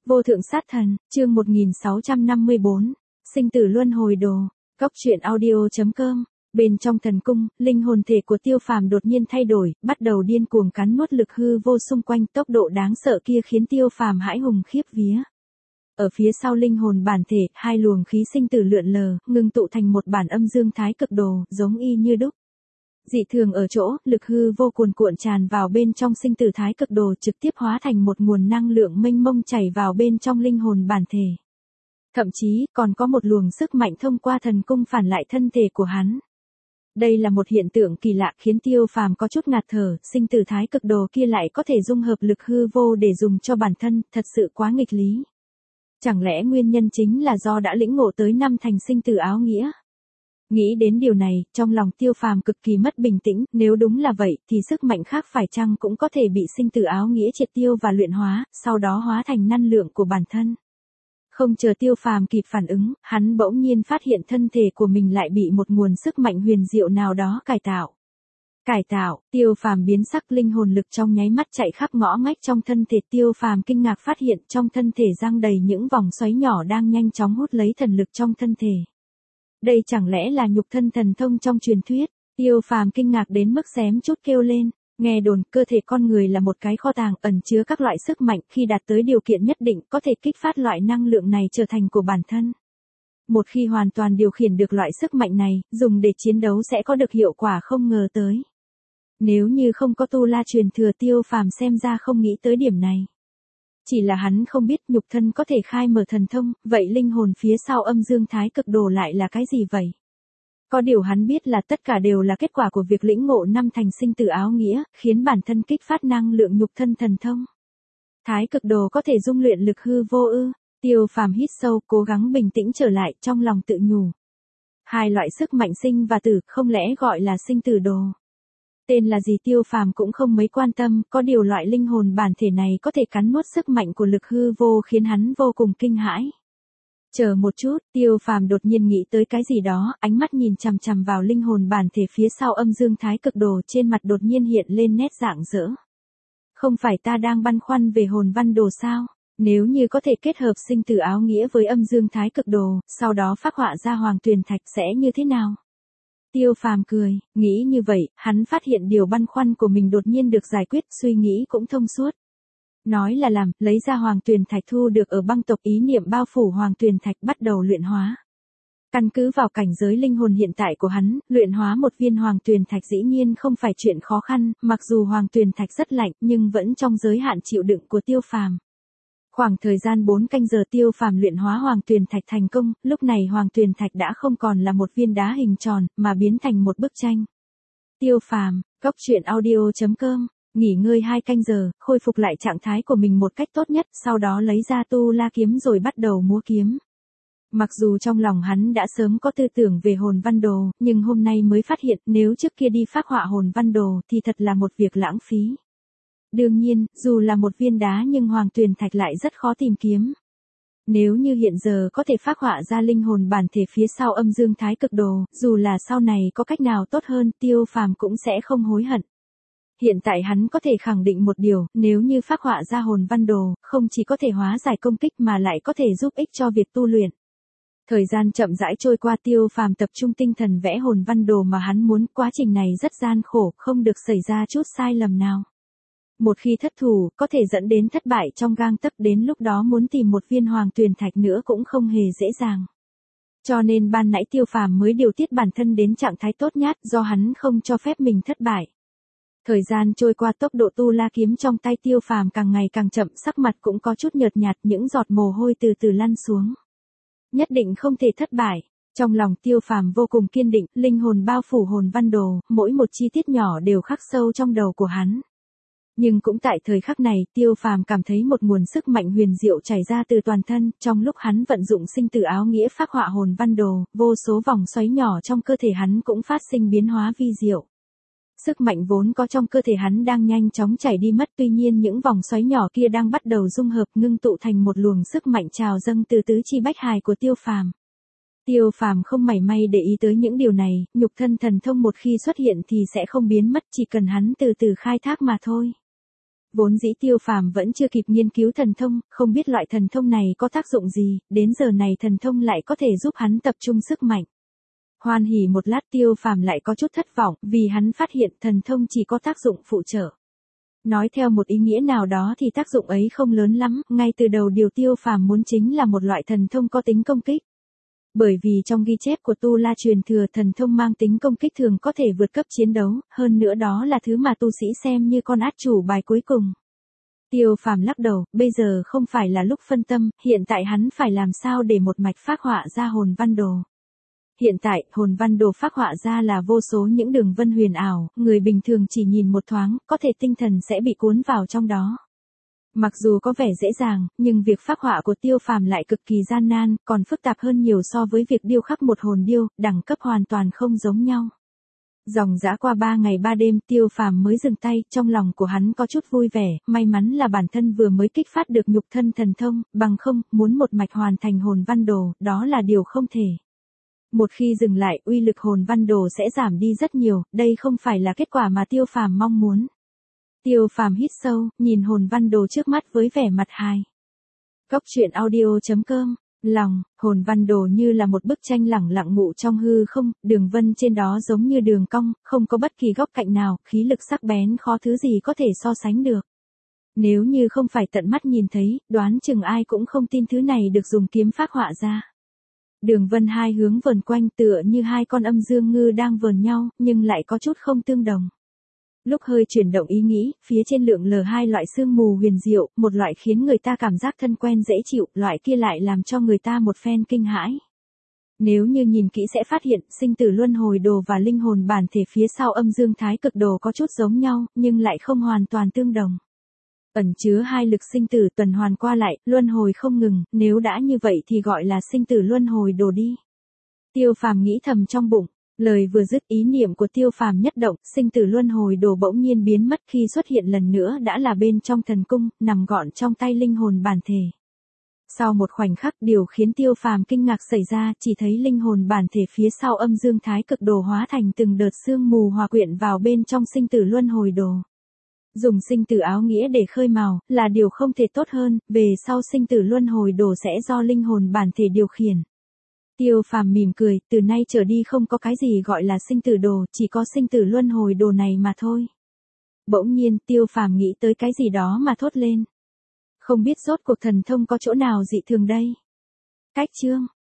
Vô thượng sát thần, chương 1654, sinh tử luân hồi đồ, Cốc truyện audio.com. Bên trong thần cung, linh hồn thể của Tiêu Phàm đột nhiên thay đổi, bắt đầu điên cuồng cắn nuốt lực hư vô xung quanh, tốc độ đáng sợ kia khiến Tiêu Phàm hãi hùng khiếp vía. Ở phía sau linh hồn bản thể, hai luồng khí sinh tử lượn lờ, ngưng tụ thành một bản âm dương thái cực đồ, giống y như đúc. Dị thường ở chỗ, lực hư vô cuồn cuộn tràn vào bên trong sinh tử thái cực đồ, trực tiếp hóa thành một nguồn năng lượng mênh mông chảy vào bên trong linh hồn bản thể. Thậm chí, còn có một luồng sức mạnh thông qua thần cung phản lại thân thể của hắn. Đây là một hiện tượng kỳ lạ khiến Tiêu Phàm có chút ngạt thở, sinh tử thái cực đồ kia lại có thể dung hợp lực hư vô để dùng cho bản thân, thật sự quá nghịch lý. Chẳng lẽ nguyên nhân chính là do đã lĩnh ngộ tới năm thành sinh tử áo nghĩa? Nghĩ đến điều này, trong lòng Tiêu Phàm cực kỳ mất bình tĩnh, nếu đúng là vậy, thì sức mạnh khác phải chăng cũng có thể bị sinh tử áo nghĩa triệt tiêu và luyện hóa, sau đó hóa thành năng lượng của bản thân. Không chờ Tiêu Phàm kịp phản ứng, hắn bỗng nhiên phát hiện thân thể của mình lại bị một nguồn sức mạnh huyền diệu nào đó cải tạo. Tiêu Phàm biến sắc, linh hồn lực trong nháy mắt chạy khắp ngõ ngách trong thân thể. Tiêu Phàm kinh ngạc phát hiện trong thân thể giăng đầy những vòng xoáy nhỏ đang nhanh chóng hút lấy thần lực trong thân thể. Đây chẳng lẽ là nhục thân thần thông trong truyền thuyết? Tiêu Phàm kinh ngạc đến mức xém chút kêu lên. Nghe đồn, cơ thể con người là một cái kho tàng ẩn chứa các loại sức mạnh, khi đạt tới điều kiện nhất định, có thể kích phát loại năng lượng này trở thành của bản thân. Một khi hoàn toàn điều khiển được loại sức mạnh này, dùng để chiến đấu sẽ có được hiệu quả không ngờ tới. Nếu như không có tu la truyền thừa, Tiêu Phàm xem ra không nghĩ tới điểm này. Chỉ là hắn không biết nhục thân có thể khai mở thần thông, vậy linh hồn phía sau âm dương thái cực đồ lại là cái gì vậy? Có điều hắn biết là tất cả đều là kết quả của việc lĩnh ngộ năm thành sinh tử áo nghĩa, khiến bản thân kích phát năng lượng nhục thân thần thông. Thái cực đồ có thể dung luyện lực hư vô ư? Tiêu Phàm hít sâu, cố gắng bình tĩnh trở lại, trong lòng tự nhủ. Hai loại sức mạnh sinh và tử, không lẽ gọi là sinh tử đồ? Tên là gì Tiêu Phàm cũng không mấy quan tâm, có điều loại linh hồn bản thể này có thể cắn nuốt sức mạnh của lực hư vô khiến hắn vô cùng kinh hãi. Chờ một chút, Tiêu Phàm đột nhiên nghĩ tới cái gì đó, ánh mắt nhìn chằm chằm vào linh hồn bản thể phía sau âm dương thái cực đồ, trên mặt đột nhiên hiện lên nét rạng rỡ. Không phải ta đang băn khoăn về hồn văn đồ sao? Nếu như có thể kết hợp sinh tử áo nghĩa với âm dương thái cực đồ, sau đó phác họa ra hoàng tuyền thạch sẽ như thế nào? Tiêu Phàm cười, nghĩ như vậy, hắn phát hiện điều băn khoăn của mình đột nhiên được giải quyết, suy nghĩ cũng thông suốt. Nói là làm, lấy ra hoàng tuyền thạch thu được ở băng tộc, ý niệm bao phủ hoàng tuyền thạch bắt đầu luyện hóa. Căn cứ vào cảnh giới linh hồn hiện tại của hắn, luyện hóa một viên hoàng tuyền thạch dĩ nhiên không phải chuyện khó khăn, mặc dù hoàng tuyền thạch rất lạnh nhưng vẫn trong giới hạn chịu đựng của Tiêu Phàm. Khoảng thời gian 4 canh giờ Tiêu Phàm luyện hóa hoàng tuyền thạch thành công, lúc này hoàng tuyền thạch đã không còn là một viên đá hình tròn, mà biến thành một bức tranh. Tiêu Phàm, Cốc truyện audio.com. Nghỉ ngơi 2 canh giờ, khôi phục lại trạng thái của mình một cách tốt nhất, sau đó lấy ra tu la kiếm rồi bắt đầu múa kiếm. Mặc dù trong lòng hắn đã sớm có tư tưởng về hồn văn đồ, nhưng hôm nay mới phát hiện nếu trước kia đi phác họa hồn văn đồ thì thật là một việc lãng phí. Đương nhiên, dù là một viên đá nhưng hoàng tuyền thạch lại rất khó tìm kiếm. Nếu như hiện giờ có thể phác họa ra linh hồn bản thể phía sau âm dương thái cực đồ, dù là sau này có cách nào tốt hơn, Tiêu Phàm cũng sẽ không hối hận. Hiện tại hắn có thể khẳng định một điều, nếu như phác họa ra hồn văn đồ, không chỉ có thể hóa giải công kích mà lại có thể giúp ích cho việc tu luyện. Thời gian chậm rãi trôi qua, Tiêu Phàm tập trung tinh thần vẽ hồn văn đồ mà hắn muốn, quá trình này rất gian khổ, không được xảy ra chút sai lầm nào. Một khi thất thủ, có thể dẫn đến thất bại trong gang tấc, đến lúc đó muốn tìm một viên hoàng tuyền thạch nữa cũng không hề dễ dàng. Cho nên ban nãy Tiêu Phàm mới điều tiết bản thân đến trạng thái tốt nhất, do hắn không cho phép mình thất bại. Thời gian trôi qua, tốc độ tu la kiếm trong tay Tiêu Phàm càng ngày càng chậm, sắc mặt cũng có chút nhợt nhạt, những giọt mồ hôi từ từ lăn xuống. Nhất định không thể thất bại. Trong lòng Tiêu Phàm vô cùng kiên định, linh hồn bao phủ hồn văn đồ, mỗi một chi tiết nhỏ đều khắc sâu trong đầu của hắn. Nhưng cũng tại thời khắc này, Tiêu Phàm cảm thấy một nguồn sức mạnh huyền diệu chảy ra từ toàn thân, trong lúc hắn vận dụng sinh tử áo nghĩa phác họa hồn văn đồ, vô số vòng xoáy nhỏ trong cơ thể hắn cũng phát sinh biến hóa vi diệu. Sức mạnh vốn có trong cơ thể hắn đang nhanh chóng chảy đi mất, tuy nhiên những vòng xoáy nhỏ kia đang bắt đầu dung hợp, ngưng tụ thành một luồng sức mạnh trào dâng từ tứ chi bách hài của Tiêu Phàm. Tiêu Phàm không mảy may để ý tới những điều này, nhục thân thần thông một khi xuất hiện thì sẽ không biến mất, chỉ cần hắn từ từ khai thác mà thôi. Vốn dĩ Tiêu Phàm vẫn chưa kịp nghiên cứu thần thông, không biết loại thần thông này có tác dụng gì, đến giờ này thần thông lại có thể giúp hắn tập trung sức mạnh. Hoan hỉ một lát Tiêu Phàm lại có chút thất vọng, vì hắn phát hiện thần thông chỉ có tác dụng phụ trợ. Nói theo một ý nghĩa nào đó thì tác dụng ấy không lớn lắm, ngay từ đầu điều Tiêu Phàm muốn chính là một loại thần thông có tính công kích. Bởi vì trong ghi chép của Tu La truyền thừa thần thông mang tính công kích thường có thể vượt cấp chiến đấu, hơn nữa đó là thứ mà tu sĩ xem như con át chủ bài cuối cùng. Tiêu Phàm lắc đầu, bây giờ không phải là lúc phân tâm, hiện tại hắn phải làm sao để một mạch phác họa ra hồn văn đồ. Hiện tại, hồn văn đồ phác họa ra là vô số những đường vân huyền ảo, người bình thường chỉ nhìn một thoáng, có thể tinh thần sẽ bị cuốn vào trong đó. Mặc dù có vẻ dễ dàng, nhưng việc phác họa của Tiêu Phàm lại cực kỳ gian nan, còn phức tạp hơn nhiều so với việc điêu khắc một hồn điêu, đẳng cấp hoàn toàn không giống nhau. Dòng dã qua 3 ngày 3 đêm Tiêu Phàm mới dừng tay, trong lòng của hắn có chút vui vẻ, may mắn là bản thân vừa mới kích phát được nhục thân thần thông, bằng không, muốn một mạch hoàn thành hồn văn đồ, đó là điều không thể. Một khi dừng lại, uy lực hồn văn đồ sẽ giảm đi rất nhiều, đây không phải là kết quả mà Tiêu Phàm mong muốn. Tiêu Phàm hít sâu, nhìn hồn văn đồ trước mắt với vẻ mặt hài. Góc truyện audio.com, lòng, hồn văn đồ như là một bức tranh lẳng lặng ngụ trong hư không, đường vân trên đó giống như đường cong, không có bất kỳ góc cạnh nào, khí lực sắc bén khó thứ gì có thể so sánh được. Nếu như không phải tận mắt nhìn thấy, đoán chừng ai cũng không tin thứ này được dùng kiếm phác họa ra. Đường vân hai hướng vờn quanh tựa như hai con âm dương ngư đang vờn nhau, nhưng lại có chút không tương đồng. Lúc hơi chuyển động ý nghĩ, phía trên lượn lờ hai loại sương mù huyền diệu, một loại khiến người ta cảm giác thân quen dễ chịu, loại kia lại làm cho người ta một phen kinh hãi. Nếu như nhìn kỹ sẽ phát hiện, sinh tử luân hồi đồ và linh hồn bản thể phía sau âm dương thái cực đồ có chút giống nhau, nhưng lại không hoàn toàn tương đồng. Ẩn chứa hai lực sinh tử tuần hoàn qua lại, luân hồi không ngừng, nếu đã như vậy thì gọi là sinh tử luân hồi đồ đi. Tiêu Phàm nghĩ thầm trong bụng. Lời vừa dứt ý niệm của Tiêu Phàm nhất động, sinh tử luân hồi đồ bỗng nhiên biến mất khi xuất hiện lần nữa đã là bên trong thần cung, nằm gọn trong tay linh hồn bản thể. Sau một khoảnh khắc điều khiến Tiêu Phàm kinh ngạc xảy ra, chỉ thấy linh hồn bản thể phía sau âm dương thái cực đồ hóa thành từng đợt sương mù hòa quyện vào bên trong sinh tử luân hồi đồ. Dùng sinh tử áo nghĩa để khơi mào, là điều không thể tốt hơn, về sau sinh tử luân hồi đồ sẽ do linh hồn bản thể điều khiển. Tiêu Phàm mỉm cười, từ nay trở đi không có cái gì gọi là sinh tử đồ, chỉ có sinh tử luân hồi đồ này mà thôi. Bỗng nhiên, Tiêu Phàm nghĩ tới cái gì đó mà thốt lên. Không biết rốt cuộc thần thông có chỗ nào dị thường đây. Cách chương